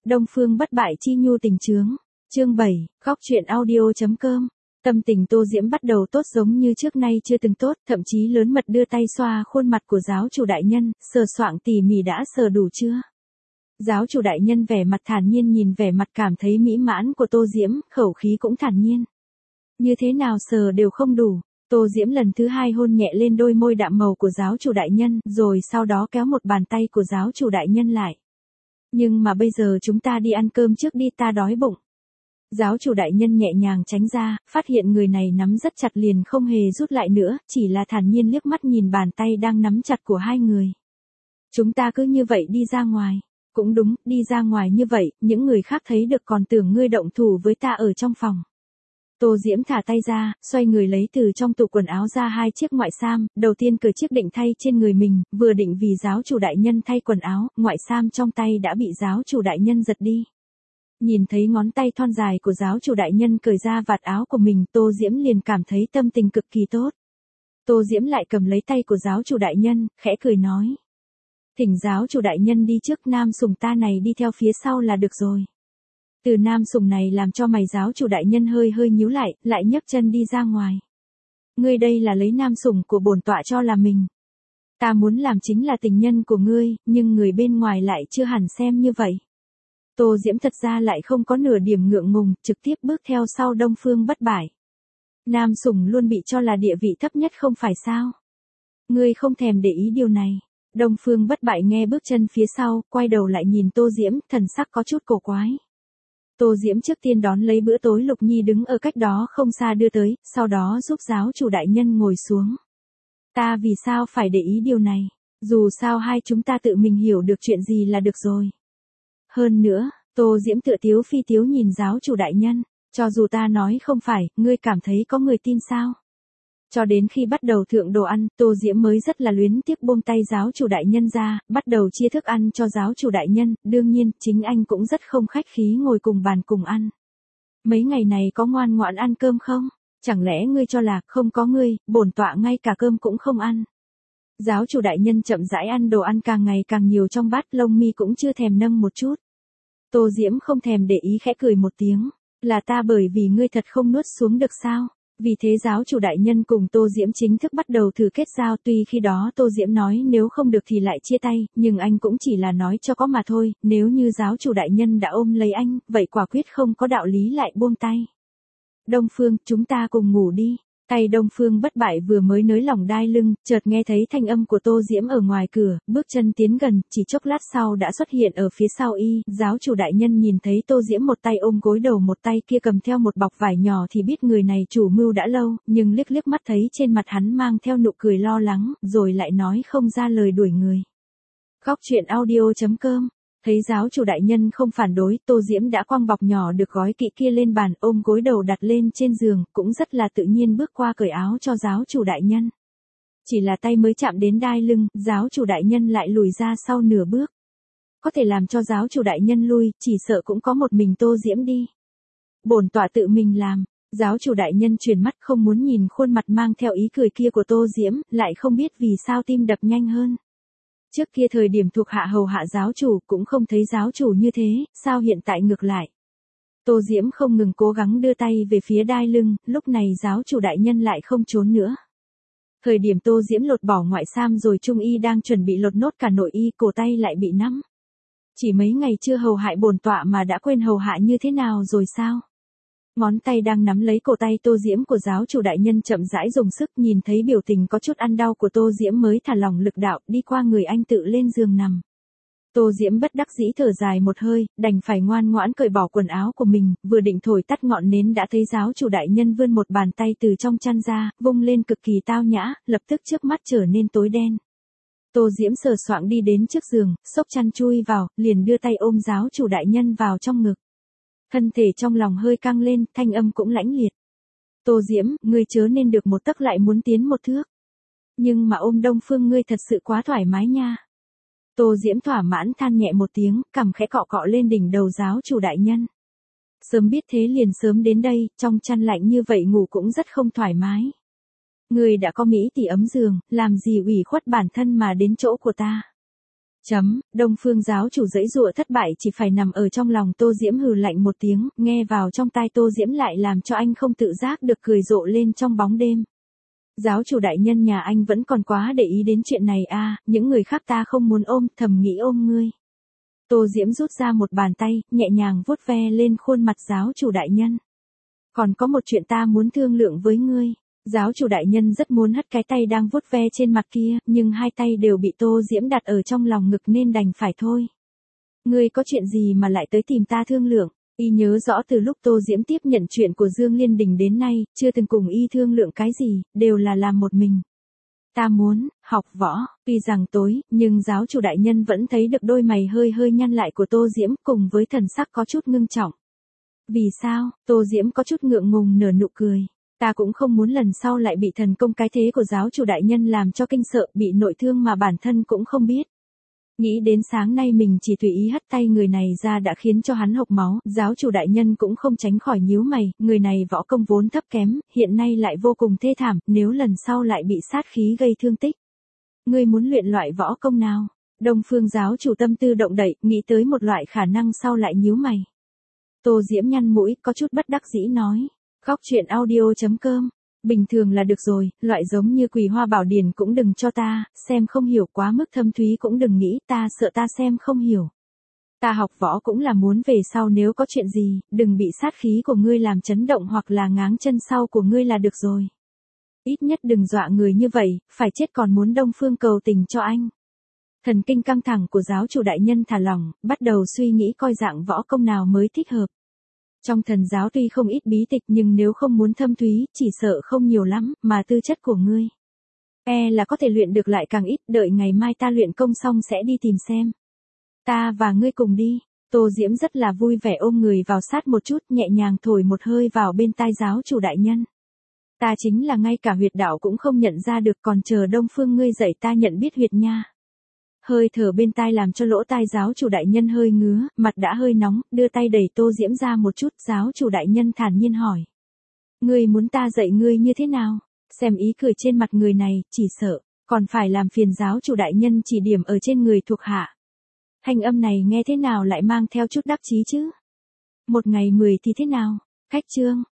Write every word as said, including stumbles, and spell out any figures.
Đông Phương bất bại chi nhu tình chướng. Chương bảy, góc truyện audio.com. Tâm tình Tô Diễm bắt đầu tốt giống như trước nay chưa từng tốt, thậm chí lớn mật đưa tay xoa khuôn mặt của giáo chủ đại nhân, sờ soạng tỉ mỉ đã sờ đủ chưa. Giáo chủ đại nhân vẻ mặt thản nhiên nhìn vẻ mặt cảm thấy mỹ mãn của Tô Diễm, khẩu khí cũng thản nhiên. Như thế nào sờ đều không đủ. Tô Diễm lần thứ hai hôn nhẹ lên đôi môi đạm màu của giáo chủ đại nhân, rồi sau đó kéo một bàn tay của giáo chủ đại nhân lại. Nhưng mà bây giờ chúng ta đi ăn cơm trước đi, ta đói bụng. Giáo chủ đại nhân nhẹ nhàng tránh ra, phát hiện người này nắm rất chặt liền không hề rút lại nữa, chỉ là thản nhiên liếc mắt nhìn bàn tay đang nắm chặt của hai người. Chúng ta cứ như vậy đi ra ngoài. Cũng đúng, đi ra ngoài như vậy, những người khác thấy được còn tưởng ngươi động thủ với ta ở trong phòng. Tô Diễm thả tay ra, xoay người lấy từ trong tủ quần áo ra hai chiếc ngoại sam, đầu tiên cởi chiếc định thay trên người mình, vừa định vì giáo chủ đại nhân thay quần áo, ngoại sam trong tay đã bị giáo chủ đại nhân giật đi. Nhìn thấy ngón tay thon dài của giáo chủ đại nhân cởi ra vạt áo của mình, Tô Diễm liền cảm thấy tâm tình cực kỳ tốt. Tô Diễm lại cầm lấy tay của giáo chủ đại nhân, khẽ cười nói. Thỉnh giáo chủ đại nhân đi trước, nam sùng ta này đi theo phía sau là được rồi. Từ nam sùng này làm cho mày giáo chủ đại nhân hơi hơi nhíu lại, lại nhấc chân đi ra ngoài. Ngươi đây là lấy nam sùng của bổn tọa cho là mình. Ta muốn làm chính là tình nhân của ngươi, nhưng người bên ngoài lại chưa hẳn xem như vậy. Tô Diễm thật ra lại không có nửa điểm ngượng ngùng, trực tiếp bước theo sau Đông Phương bất bại. Nam sùng luôn bị cho là địa vị thấp nhất không phải sao? Ngươi không thèm để ý điều này. Đông Phương bất bại nghe bước chân phía sau, quay đầu lại nhìn Tô Diễm, thần sắc có chút cổ quái. Tô Diễm trước tiên đón lấy bữa tối Lục Nhi đứng ở cách đó không xa đưa tới, sau đó giúp giáo chủ đại nhân ngồi xuống. Ta vì sao phải để ý điều này? Dù sao hai chúng ta tự mình hiểu được chuyện gì là được rồi. Hơn nữa, Tô Diễm tựa tiếu phi tiếu nhìn giáo chủ đại nhân, cho dù ta nói không phải, ngươi cảm thấy có người tin sao? Cho đến khi bắt đầu thượng đồ ăn, Tô Diễm mới rất là luyến tiếc buông tay giáo chủ đại nhân ra, bắt đầu chia thức ăn cho giáo chủ đại nhân, đương nhiên, chính anh cũng rất không khách khí ngồi cùng bàn cùng ăn. Mấy ngày này có ngoan ngoãn ăn cơm không? Chẳng lẽ ngươi cho là không có ngươi, bổn tọa ngay cả cơm cũng không ăn? Giáo chủ đại nhân chậm rãi ăn đồ ăn càng ngày càng nhiều trong bát, lông mi cũng chưa thèm nâng một chút. Tô Diễm không thèm để ý khẽ cười một tiếng, là ta bởi vì ngươi thật không nuốt xuống được sao? Vì thế giáo chủ đại nhân cùng Tô Diễm chính thức bắt đầu thử kết giao, tuy khi đó Tô Diễm nói nếu không được thì lại chia tay, nhưng anh cũng chỉ là nói cho có mà thôi, nếu như giáo chủ đại nhân đã ôm lấy anh, vậy quả quyết không có đạo lý lại buông tay. Đông Phương, chúng ta cùng ngủ đi. Tay Đông Phương bất bại vừa mới nới lỏng đai lưng, chợt nghe thấy thanh âm của Tô Diễm ở ngoài cửa, bước chân tiến gần, chỉ chốc lát sau đã xuất hiện ở phía sau y, giáo chủ đại nhân nhìn thấy Tô Diễm một tay ôm gối đầu một tay kia cầm theo một bọc vải nhỏ thì biết người này chủ mưu đã lâu, nhưng liếc liếc mắt thấy trên mặt hắn mang theo nụ cười lo lắng, rồi lại nói không ra lời đuổi người. Góc truyện audio.com. Thấy giáo chủ đại nhân không phản đối, Tô Diễm đã quăng bọc nhỏ được gói kỹ kia lên bàn, ôm gối đầu đặt lên trên giường, cũng rất là tự nhiên bước qua cởi áo cho giáo chủ đại nhân. Chỉ là tay mới chạm đến đai lưng, giáo chủ đại nhân lại lùi ra sau nửa bước. Có thể làm cho giáo chủ đại nhân lui, chỉ sợ cũng có một mình Tô Diễm đi. Bổn tọa tự mình làm. Giáo chủ đại nhân chuyển mắt không muốn nhìn khuôn mặt mang theo ý cười kia của Tô Diễm, lại không biết vì sao tim đập nhanh hơn. Trước kia thời điểm thuộc hạ hầu hạ giáo chủ cũng không thấy giáo chủ như thế, sao hiện tại ngược lại. Tô Diễm không ngừng cố gắng đưa tay về phía đai lưng, lúc này giáo chủ đại nhân lại không trốn nữa. Thời điểm Tô Diễm lột bỏ ngoại sam rồi trung y đang chuẩn bị lột nốt cả nội y, cổ tay lại bị nắm. Chỉ mấy ngày chưa hầu hại bổn tọa mà đã quên hầu hạ như thế nào rồi sao? Ngón tay đang nắm lấy cổ tay Tô Diễm của giáo chủ đại nhân chậm rãi dùng sức, nhìn thấy biểu tình có chút ăn đau của Tô Diễm mới thả lỏng lực đạo, đi qua người anh tự lên giường nằm. Tô Diễm bất đắc dĩ thở dài một hơi, đành phải ngoan ngoãn cởi bỏ quần áo của mình, vừa định thổi tắt ngọn nến đã thấy giáo chủ đại nhân vươn một bàn tay từ trong chăn ra, vung lên cực kỳ tao nhã, lập tức trước mắt trở nên tối đen. Tô Diễm sờ soạng đi đến trước giường, xốc chăn chui vào, liền đưa tay ôm giáo chủ đại nhân vào trong ngực. Thân thể trong lòng hơi căng lên, thanh âm cũng lãnh liệt. Tô Diễm, ngươi chớ nên được một tấc lại muốn tiến một thước. Nhưng mà ôm Đông Phương ngươi thật sự quá thoải mái nha. Tô Diễm thỏa mãn than nhẹ một tiếng, cằm khẽ cọ cọ lên đỉnh đầu giáo chủ đại nhân. Sớm biết thế liền sớm đến đây, trong chăn lạnh như vậy ngủ cũng rất không thoải mái. Ngươi đã có mỹ tỷ ấm giường, làm gì ủy khuất bản thân mà đến chỗ của ta. Chấm, Đông Phương giáo chủ giãy giụa thất bại chỉ phải nằm ở trong lòng Tô Diễm hừ lạnh một tiếng, nghe vào trong tai Tô Diễm lại làm cho anh không tự giác được cười rộ lên trong bóng đêm. Giáo chủ đại nhân nhà anh vẫn còn quá để ý đến chuyện này à, những người khác ta không muốn ôm, thầm nghĩ ôm ngươi. Tô Diễm rút ra một bàn tay, nhẹ nhàng vuốt ve lên khuôn mặt giáo chủ đại nhân. Còn có một chuyện ta muốn thương lượng với ngươi. Giáo chủ đại nhân rất muốn hất cái tay đang vuốt ve trên mặt kia, nhưng hai tay đều bị Tô Diễm đặt ở trong lòng ngực nên đành phải thôi. Ngươi có chuyện gì mà lại tới tìm ta thương lượng? Y nhớ rõ từ lúc Tô Diễm tiếp nhận chuyện của Dương Liên Đình đến nay, chưa từng cùng Y thương lượng cái gì, đều là làm một mình. Ta muốn, học võ, tuy rằng tối, nhưng giáo chủ đại nhân vẫn thấy được đôi mày hơi hơi nhăn lại của Tô Diễm cùng với thần sắc có chút ngưng trọng. Vì sao? Tô Diễm có chút ngượng ngùng nở nụ cười. Ta cũng không muốn lần sau lại bị thần công cái thế của giáo chủ đại nhân làm cho kinh sợ, bị nội thương mà bản thân cũng không biết. Nghĩ đến sáng nay mình chỉ tùy ý hất tay người này ra đã khiến cho hắn hộc máu, giáo chủ đại nhân cũng không tránh khỏi nhíu mày, người này võ công vốn thấp kém, hiện nay lại vô cùng thê thảm, nếu lần sau lại bị sát khí gây thương tích. Ngươi muốn luyện loại võ công nào? Đông Phương giáo chủ tâm tư động đậy, nghĩ tới một loại khả năng sau lại nhíu mày. Tô Diễm nhăn mũi, có chút bất đắc dĩ nói. Góc truyện audio chấm com. Bình thường là được rồi, loại giống như Quỳ Hoa Bảo Điển cũng đừng cho ta, xem không hiểu quá mức thâm thúy cũng đừng nghĩ, ta sợ ta xem không hiểu. Ta học võ cũng là muốn về sau nếu có chuyện gì, đừng bị sát khí của ngươi làm chấn động hoặc là ngáng chân sau của ngươi là được rồi. Ít nhất đừng dọa người như vậy, phải chết còn muốn Đông Phương cầu tình cho anh. Thần kinh căng thẳng của giáo chủ đại nhân thả lỏng, bắt đầu suy nghĩ coi dạng võ công nào mới thích hợp. Trong thần giáo tuy không ít bí tịch nhưng nếu không muốn thâm thúy, chỉ sợ không nhiều lắm, mà tư chất của ngươi. E là có thể luyện được lại càng ít, đợi ngày mai ta luyện công xong sẽ đi tìm xem. Ta và ngươi cùng đi. Tô Diễm rất là vui vẻ ôm người vào sát một chút, nhẹ nhàng thổi một hơi vào bên tai giáo chủ đại nhân. Ta chính là ngay cả huyệt đạo cũng không nhận ra được, còn chờ Đông Phương ngươi dạy ta nhận biết huyệt nha. Hơi thở bên tai làm cho lỗ tai giáo chủ đại nhân hơi ngứa, mặt đã hơi nóng, đưa tay đẩy Tô Diễm ra một chút, giáo chủ đại nhân thản nhiên hỏi. Ngươi muốn ta dạy ngươi như thế nào? Xem ý cười trên mặt người này, chỉ sợ, còn phải làm phiền giáo chủ đại nhân chỉ điểm ở trên người thuộc hạ. Thanh âm này nghe thế nào lại mang theo chút đắc chí chứ? Một ngày mười thì thế nào? Khách trương,